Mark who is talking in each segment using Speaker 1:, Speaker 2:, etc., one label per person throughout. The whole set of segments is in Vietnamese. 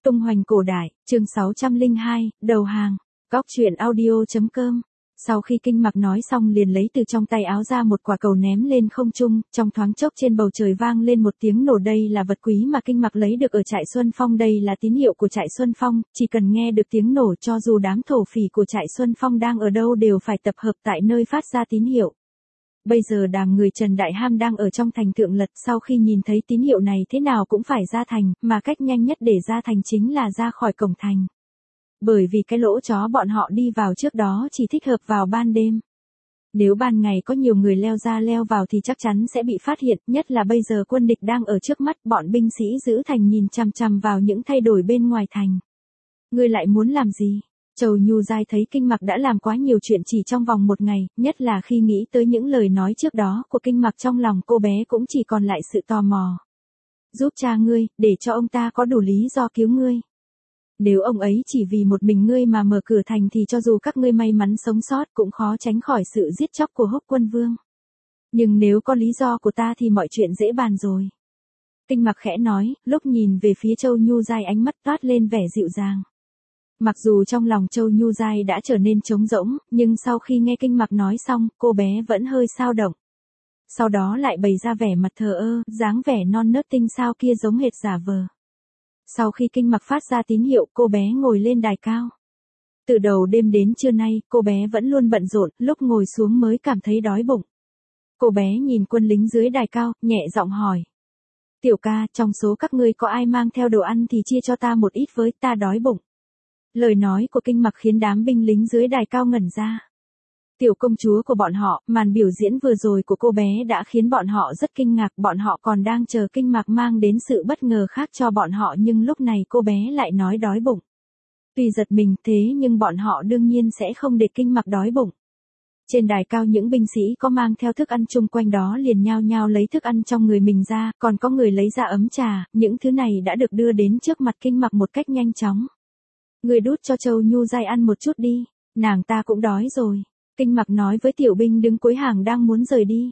Speaker 1: Tung hoành cổ đại, chương 602, đầu hàng. Góc truyện audio.com. Sau khi Kinh Mặc nói xong liền lấy từ trong tay áo ra một quả cầu ném lên không trung, trong thoáng chốc trên bầu trời vang lên một tiếng nổ. Đây là vật quý mà Kinh Mặc lấy được ở trại Xuân Phong, đây là tín hiệu của trại Xuân Phong, chỉ cần nghe được tiếng nổ cho dù đám thổ phỉ của trại Xuân Phong đang ở đâu đều phải tập hợp tại nơi phát ra tín hiệu. Bây giờ đám người Trần Đại Ham đang ở trong thành Thượng Lật, sau khi nhìn thấy tín hiệu này thế nào cũng phải ra thành, mà cách nhanh nhất để ra thành chính là ra khỏi cổng thành. Bởi vì cái lỗ chó bọn họ đi vào trước đó chỉ thích hợp vào ban đêm. Nếu ban ngày có nhiều người leo ra leo vào thì chắc chắn sẽ bị phát hiện, nhất là bây giờ quân địch đang ở trước mắt, bọn binh sĩ giữ thành nhìn chằm chằm vào những thay đổi bên ngoài thành. Ngươi lại muốn làm gì? Châu Nhu Giai thấy Kinh Mặc đã làm quá nhiều chuyện chỉ trong vòng một ngày, nhất là khi nghĩ tới những lời nói trước đó của Kinh Mặc, trong lòng cô bé cũng chỉ còn lại sự tò mò. Giúp cha ngươi, để cho ông ta có đủ lý do cứu ngươi. Nếu ông ấy chỉ vì một mình ngươi mà mở cửa thành thì cho dù các ngươi may mắn sống sót cũng khó tránh khỏi sự giết chóc của Húc Quân Vương. Nhưng nếu có lý do của ta thì mọi chuyện dễ bàn rồi. Kinh Mặc khẽ nói, lúc nhìn về phía Châu Nhu Giai ánh mắt toát lên vẻ dịu dàng. Mặc dù trong lòng Châu Nhu Giai đã trở nên trống rỗng, nhưng sau khi nghe Kinh Mặc nói xong, cô bé vẫn hơi xao động. Sau đó lại bày ra vẻ mặt thờ ơ, dáng vẻ non nớt tinh xao kia giống hệt giả vờ. Sau khi Kinh Mặc phát ra tín hiệu, cô bé ngồi lên đài cao. Từ đầu đêm đến trưa nay, cô bé vẫn luôn bận rộn, lúc ngồi xuống mới cảm thấy đói bụng. Cô bé nhìn quân lính dưới đài cao, nhẹ giọng hỏi. Tiểu ca, trong số các ngươi có ai mang theo đồ ăn thì chia cho ta một ít với, ta đói bụng. Lời nói của Kinh Mặc khiến đám binh lính dưới đài cao ngẩn ra. Tiểu công chúa của bọn họ, màn biểu diễn vừa rồi của cô bé đã khiến bọn họ rất kinh ngạc, bọn họ còn đang chờ Kinh Mặc mang đến sự bất ngờ khác cho bọn họ, nhưng lúc này cô bé lại nói đói bụng. Tuy giật mình thế nhưng bọn họ đương nhiên sẽ không để Kinh Mặc đói bụng. Trên đài cao những binh sĩ có mang theo thức ăn chung quanh đó liền nhao nhao lấy thức ăn trong người mình ra, còn có người lấy ra ấm trà, những thứ này đã được đưa đến trước mặt Kinh Mặc một cách nhanh chóng. Người đút cho Châu Nhu Giai ăn một chút đi, nàng ta cũng đói rồi. Kinh Mặc nói với tiểu binh đứng cuối hàng đang muốn rời đi.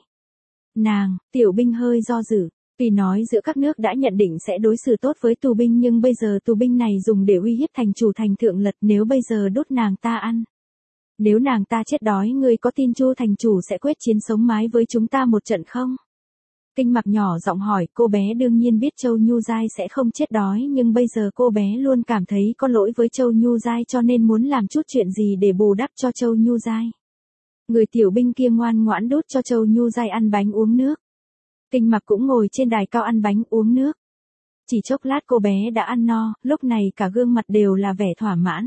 Speaker 1: Nàng, tiểu binh hơi do dự. Tuy nói giữa các nước đã nhận định sẽ đối xử tốt với tù binh nhưng bây giờ tù binh này dùng để uy hiếp thành chủ thành Thượng Lật, nếu bây giờ đút nàng ta ăn. Nếu nàng ta chết đói, ngươi có tin Chu thành chủ sẽ quyết chiến sống mái với chúng ta một trận không? Kinh Mặc nhỏ giọng hỏi, cô bé đương nhiên biết Châu Nhu Giai sẽ không chết đói nhưng bây giờ cô bé luôn cảm thấy có lỗi với Châu Nhu Giai cho nên muốn làm chút chuyện gì để bù đắp cho Châu Nhu Giai. Người tiểu binh kia ngoan ngoãn đút cho Châu Nhu Giai ăn bánh uống nước. Kinh Mặc cũng ngồi trên đài cao ăn bánh uống nước. Chỉ chốc lát cô bé đã ăn no, lúc này cả gương mặt đều là vẻ thỏa mãn.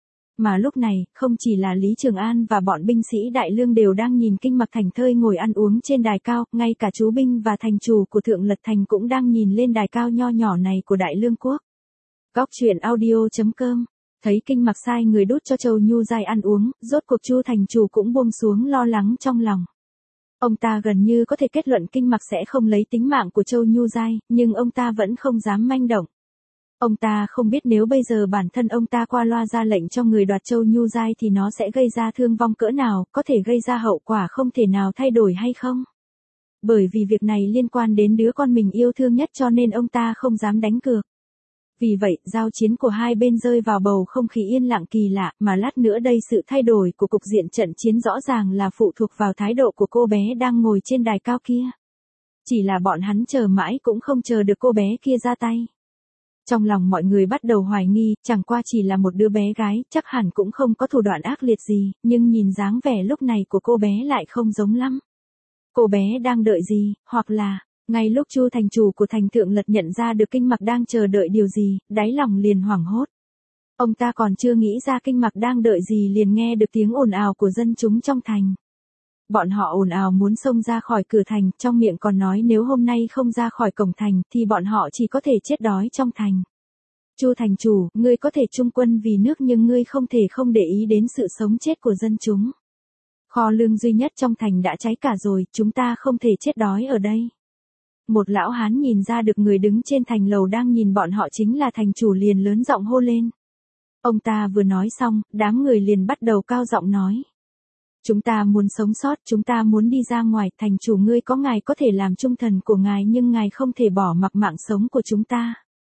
Speaker 1: Mà lúc này, không chỉ là Lý Trường An và bọn binh sĩ Đại Lương đều đang nhìn Kinh Mặc thảnh thơi ngồi ăn uống trên đài cao, ngay cả chú binh và thành chủ của Thượng Lật thành cũng đang nhìn lên đài cao nho nhỏ này của Đại Lương quốc. Góc truyện audio.com. Thấy Kinh Mặc sai người đút cho Châu Nhu Giai ăn uống, rốt cuộc Chu thành chủ cũng buông xuống lo lắng trong lòng. Ông ta gần như có thể kết luận Kinh Mặc sẽ không lấy tính mạng của Châu Nhu Giai, nhưng ông ta vẫn không dám manh động. Ông ta không biết nếu bây giờ bản thân ông ta qua loa ra lệnh cho người đoạt Châu Nhu Giai thì nó sẽ gây ra thương vong cỡ nào, có thể gây ra hậu quả không thể nào thay đổi hay không. Bởi vì việc này liên quan đến đứa con mình yêu thương nhất cho nên ông ta không dám đánh cược. Vì vậy, giao chiến của hai bên rơi vào bầu không khí yên lặng kỳ lạ, mà lát nữa đây sự thay đổi của cục diện trận chiến rõ ràng là phụ thuộc vào thái độ của cô bé đang ngồi trên đài cao kia. Chỉ là bọn hắn chờ mãi cũng không chờ được cô bé kia ra tay. Trong lòng mọi người bắt đầu hoài nghi, chẳng qua chỉ là một đứa bé gái, chắc hẳn cũng không có thủ đoạn ác liệt gì, nhưng nhìn dáng vẻ lúc này của cô bé lại không giống lắm. Cô bé đang đợi gì, hoặc là, ngay lúc Chu thành chủ của thành Thượng Lật nhận ra được Kinh Mặc đang chờ đợi điều gì, đáy lòng liền hoảng hốt. Ông ta còn chưa nghĩ ra Kinh Mặc đang đợi gì liền nghe được tiếng ồn ào của dân chúng trong thành. Bọn họ ồn ào muốn xông ra khỏi cửa thành, trong miệng còn nói nếu hôm nay không ra khỏi cổng thành thì bọn họ chỉ có thể chết đói trong thành. Chu thành chủ, ngươi có thể chung quân vì nước nhưng ngươi không thể không để ý đến sự sống chết của dân chúng. Kho lương duy nhất trong thành đã cháy cả rồi, chúng ta không thể chết đói ở đây. Một lão hán nhìn ra được người đứng trên thành lầu đang nhìn bọn họ chính là thành chủ liền lớn giọng hô lên. Ông ta vừa nói xong, đám người liền bắt đầu cao giọng nói. Chúng ta muốn sống sót, chúng ta muốn đi ra ngoài, thành chủ ngươi có ngài có thể làm trung thần của ngài nhưng ngài không thể bỏ mặc mạng sống của chúng ta.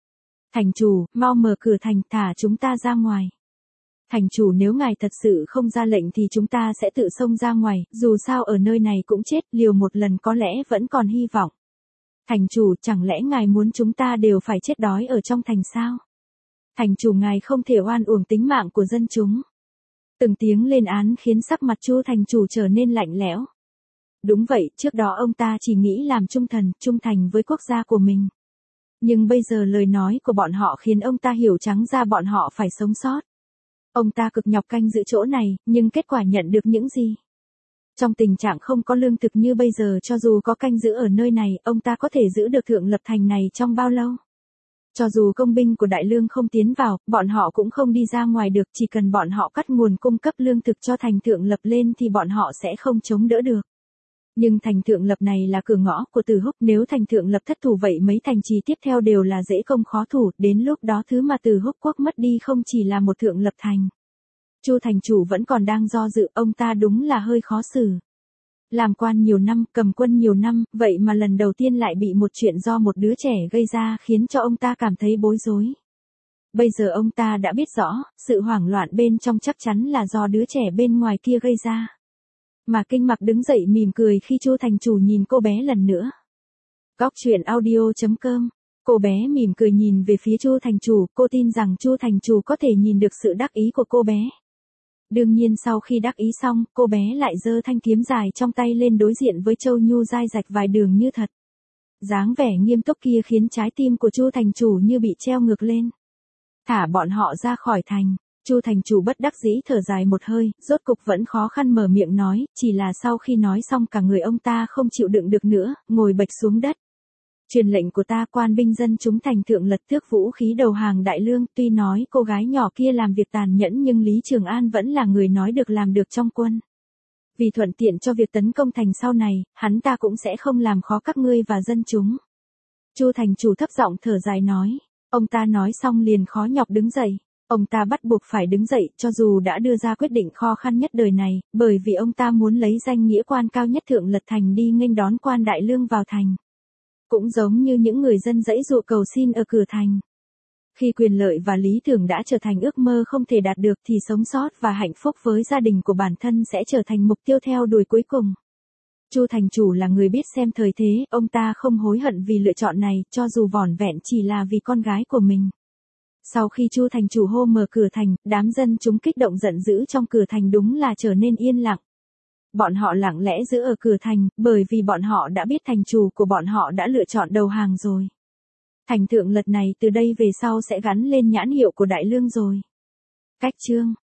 Speaker 1: Thành chủ, mau mở cửa thành, thả chúng ta ra ngoài. Thành chủ, nếu ngài thật sự không ra lệnh thì chúng ta sẽ tự xông ra ngoài, dù sao ở nơi này cũng chết, liều một lần có lẽ vẫn còn hy vọng. Thành chủ, chẳng lẽ ngài muốn chúng ta đều phải chết đói ở trong thành sao? Thành chủ, ngài không thể oan uổng tính mạng của dân chúng. Từng tiếng lên án khiến sắc mặt Chu thành chủ trở nên lạnh lẽo. Đúng vậy, trước đó ông ta chỉ nghĩ làm trung thần, trung thành với quốc gia của mình. Nhưng bây giờ lời nói của bọn họ khiến ông ta hiểu trắng ra bọn họ phải sống sót. Ông ta cực nhọc canh giữ chỗ này, nhưng kết quả nhận được những gì? Trong tình trạng không có lương thực như bây giờ, cho dù có canh giữ ở nơi này, ông ta có thể giữ được Thượng Lập Thành này trong bao lâu? Cho dù công binh của Đại Lương không tiến vào, bọn họ cũng không đi ra ngoài được, chỉ cần bọn họ cắt nguồn cung cấp lương thực cho thành Thượng Lập lên thì bọn họ sẽ không chống đỡ được. Nhưng thành Thượng Lập này là cửa ngõ của Từ Húc, nếu thành Thượng Lập thất thủ vậy mấy thành trì tiếp theo đều là dễ công khó thủ, đến lúc đó thứ mà Từ Húc quốc mất đi không chỉ là một Thượng Lập thành. Chu thành chủ vẫn còn đang do dự, ông ta đúng là hơi khó xử. Làm quan nhiều năm, cầm quân nhiều năm, vậy mà lần đầu tiên lại bị một chuyện do một đứa trẻ gây ra khiến cho ông ta cảm thấy bối rối. Bây giờ ông ta đã biết rõ, sự hoảng loạn bên trong chắc chắn là do đứa trẻ bên ngoài kia gây ra. Mà Kinh Mặc đứng dậy mỉm cười khi Chu thành chủ nhìn cô bé lần nữa. Góc truyện audio.com. Cô bé mỉm cười nhìn về phía Chu thành chủ, cô tin rằng Chu thành chủ có thể nhìn được sự đắc ý của cô bé. Đương nhiên sau khi đắc ý xong, cô bé lại giơ thanh kiếm dài trong tay lên đối diện với Châu Nhu dai rạch vài đường như thật. Dáng vẻ nghiêm túc kia khiến trái tim của Chu thành chủ như bị treo ngược lên. Thả bọn họ ra khỏi thành. Chu thành chủ bất đắc dĩ thở dài một hơi, rốt cục vẫn khó khăn mở miệng nói, chỉ là sau khi nói xong cả người ông ta không chịu đựng được nữa, ngồi bệch xuống đất. Truyền lệnh của ta, quan binh dân chúng thành Thượng Lật tước vũ khí đầu hàng Đại Lương, tuy nói cô gái nhỏ kia làm việc tàn nhẫn nhưng Lý Trường An vẫn là người nói được làm được trong quân. Vì thuận tiện cho việc tấn công thành sau này, hắn ta cũng sẽ không làm khó các ngươi và dân chúng. Chu thành chủ thấp giọng thở dài nói. Ông ta nói xong liền khó nhọc đứng dậy. Ông ta bắt buộc phải đứng dậy, cho dù đã đưa ra quyết định khó khăn nhất đời này, bởi vì ông ta muốn lấy danh nghĩa quan cao nhất Thượng Lật thành đi nghênh đón quan Đại Lương vào thành. Cũng giống như những người dân giãy giụa cầu xin ở cửa thành. Khi quyền lợi và lý tưởng đã trở thành ước mơ không thể đạt được thì sống sót và hạnh phúc với gia đình của bản thân sẽ trở thành mục tiêu theo đuổi cuối cùng. Chu thành chủ là người biết xem thời thế, ông ta không hối hận vì lựa chọn này, cho dù vỏn vẹn chỉ là vì con gái của mình. Sau khi Chu thành chủ hô mở cửa thành, đám dân chúng kích động giận dữ trong cửa thành đúng là trở nên yên lặng. Bọn họ lặng lẽ giữ ở cửa thành, bởi vì bọn họ đã biết thành chủ của bọn họ đã lựa chọn đầu hàng rồi. Thành Thượng Lật này từ đây về sau sẽ gắn lên nhãn hiệu của Đại Lương rồi. Cách chương